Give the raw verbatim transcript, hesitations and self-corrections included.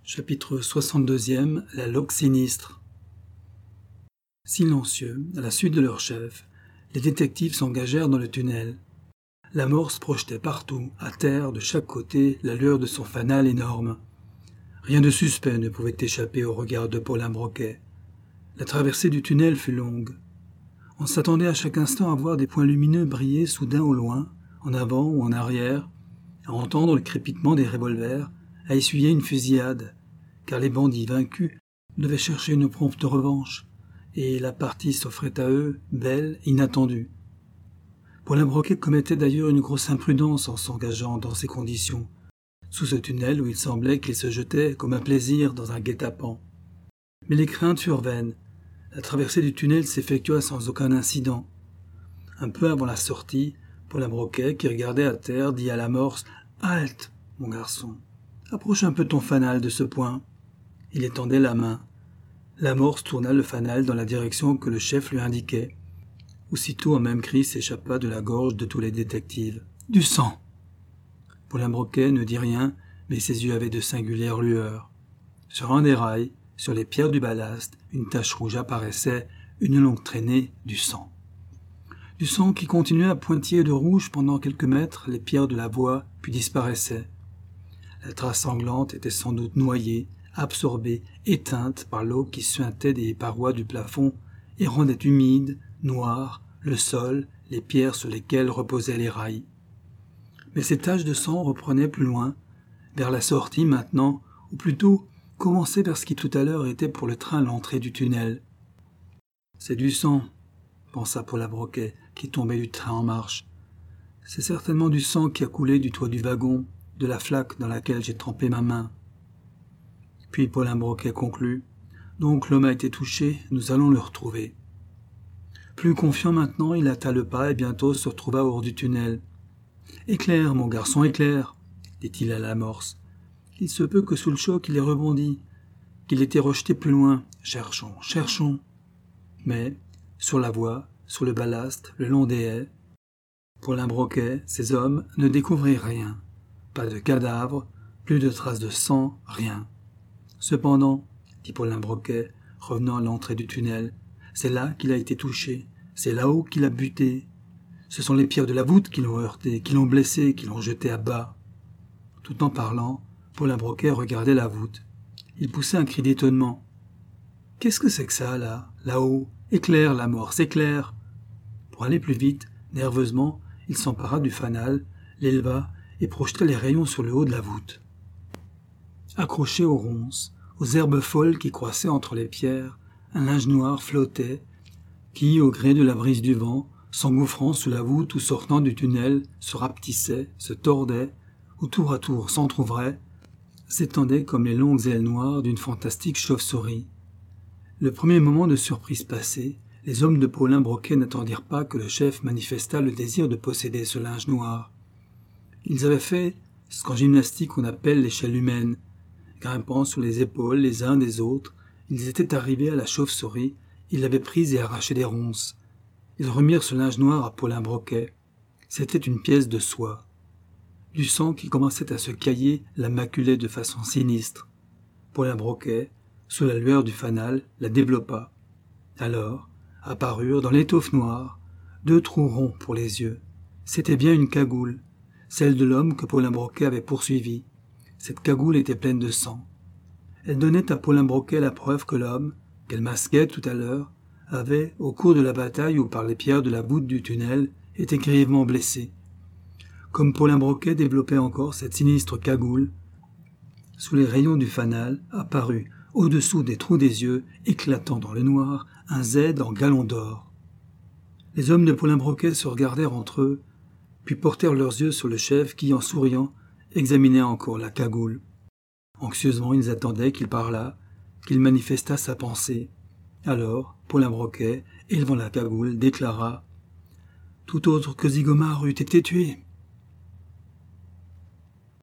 Chapitre soixante-deuxième. La loque sinistre. Silencieux, à la suite de leur chef, les détectives s'engagèrent dans le tunnel. L'amorce projetait partout, à terre, de chaque côté, la lueur de son fanal énorme. Rien de suspect ne pouvait échapper au regard de Paulin Broquet. La traversée du tunnel fut longue. On s'attendait à chaque instant à voir des points lumineux briller soudain au loin, en avant ou en arrière, à entendre le crépitement des revolvers, à essuyer une fusillade, car les bandits vaincus devaient chercher une prompte revanche, et la partie s'offrait à eux, belle, inattendue. Paulin Broquet commettait d'ailleurs une grosse imprudence en s'engageant dans ces conditions, sous ce tunnel où il semblait qu'il se jetait comme un plaisir dans un guet-apens. Mais les craintes furent vaines. La traversée du tunnel s'effectua sans aucun incident. Un peu avant la sortie, Paulin Broquet, qui regardait à terre, dit à l'amorce « Halte, mon garçon, approche un peu ton fanal de ce point. » Il étendait la main. L'amorce tourna le fanal dans la direction que le chef lui indiquait. Aussitôt un même cri s'échappa de la gorge de tous les détectives. « Du sang !» Paulin Broquet ne dit rien, mais ses yeux avaient de singulières lueurs. Sur un des rails, sur les pierres du ballast, une tache rouge apparaissait, une longue traînée, du sang. Du sang qui continuait à pointiller de rouge pendant quelques mètres les pierres de la voie, puis disparaissait. La trace sanglante était sans doute noyée, absorbée, éteinte par l'eau qui suintait des parois du plafond et rendait humide, noir, le sol, les pierres sur lesquelles reposaient les rails. Mais ces taches de sang reprenaient plus loin, vers la sortie maintenant, ou plutôt commençaient vers ce qui tout à l'heure était pour le train l'entrée du tunnel. « C'est du sang », pensa Paulin Broquet, qui tombait du train en marche. « C'est certainement du sang qui a coulé du toit du wagon, de la flaque dans laquelle j'ai trempé ma main. » Puis Paulin Broquet conclut. « Donc l'homme a été touché, nous allons le retrouver. » Plus confiant maintenant, il hâta le pas et bientôt se retrouva hors du tunnel. « Éclaire, mon garçon, éclaire !» dit-il à l'amorce. « Il se peut que sous le choc il ait rebondi, qu'il ait été rejeté plus loin. Cherchons, cherchons !» Mais, sur la voie, sur le ballast, le long des haies, Paulin Broquet, ses hommes, ne découvrirent rien. Pas de cadavre, plus de traces de sang, rien. Cependant, dit Paulin Broquet, revenant à l'entrée du tunnel, c'est là qu'il a été touché, c'est là-haut qu'il a buté. Ce sont les pierres de la voûte qui l'ont heurté, qui l'ont blessé, qui l'ont jeté à bas. Tout en parlant, Paulin Broquet regardait la voûte. Il poussait un cri d'étonnement. « Qu'est-ce que c'est que ça, là, là-haut? Éclaire, l'amorce, éclaire !» Pour aller plus vite, nerveusement, il s'empara du fanal, l'éleva et projeta les rayons sur le haut de la voûte. Accroché aux ronces, aux herbes folles qui croissaient entre les pierres, un linge noir flottait, qui, au gré de la brise du vent, s'engouffrant sous la voûte ou sortant du tunnel, se rapetissait, se tordait, ou tour à tour s'entr'ouvrait, s'étendait comme les longues ailes noires d'une fantastique chauve-souris. Le premier moment de surprise passé, les hommes de Paulin Broquet n'attendirent pas que le chef manifestât le désir de posséder ce linge noir. Ils avaient fait ce qu'en gymnastique on appelle l'échelle humaine. Grimpant sur les épaules les uns des autres, ils étaient arrivés à la chauve-souris, ils l'avaient prise et arraché des ronces. Ils remirent ce linge noir à Paulin Broquet. C'était une pièce de soie. Du sang qui commençait à se cailler la maculait de façon sinistre. Paulin Broquet, sous la lueur du fanal, la développa. Alors, apparurent dans l'étoffe noire, deux trous ronds pour les yeux. C'était bien une cagoule, celle de l'homme que Paulin Broquet avait poursuivi. Cette cagoule était pleine de sang. Elle donnait à Paulin Broquet la preuve que l'homme, qu'elle masquait tout à l'heure, avait, au cours de la bataille ou par les pierres de la voûte du tunnel, été grièvement blessé. Comme Paulin Broquet développait encore cette sinistre cagoule, sous les rayons du fanal apparut, au-dessous des trous des yeux, éclatant dans le noir, un Z en galon d'or. Les hommes de Paulin Broquet se regardèrent entre eux, puis portèrent leurs yeux sur le chef qui, en souriant, examinait encore la cagoule. Anxieusement, ils attendaient qu'il parlât, qu'il manifestât sa pensée. Alors, Paulin Broquet, élevant la cagoule, déclara « Tout autre que Zigomar eût été tué.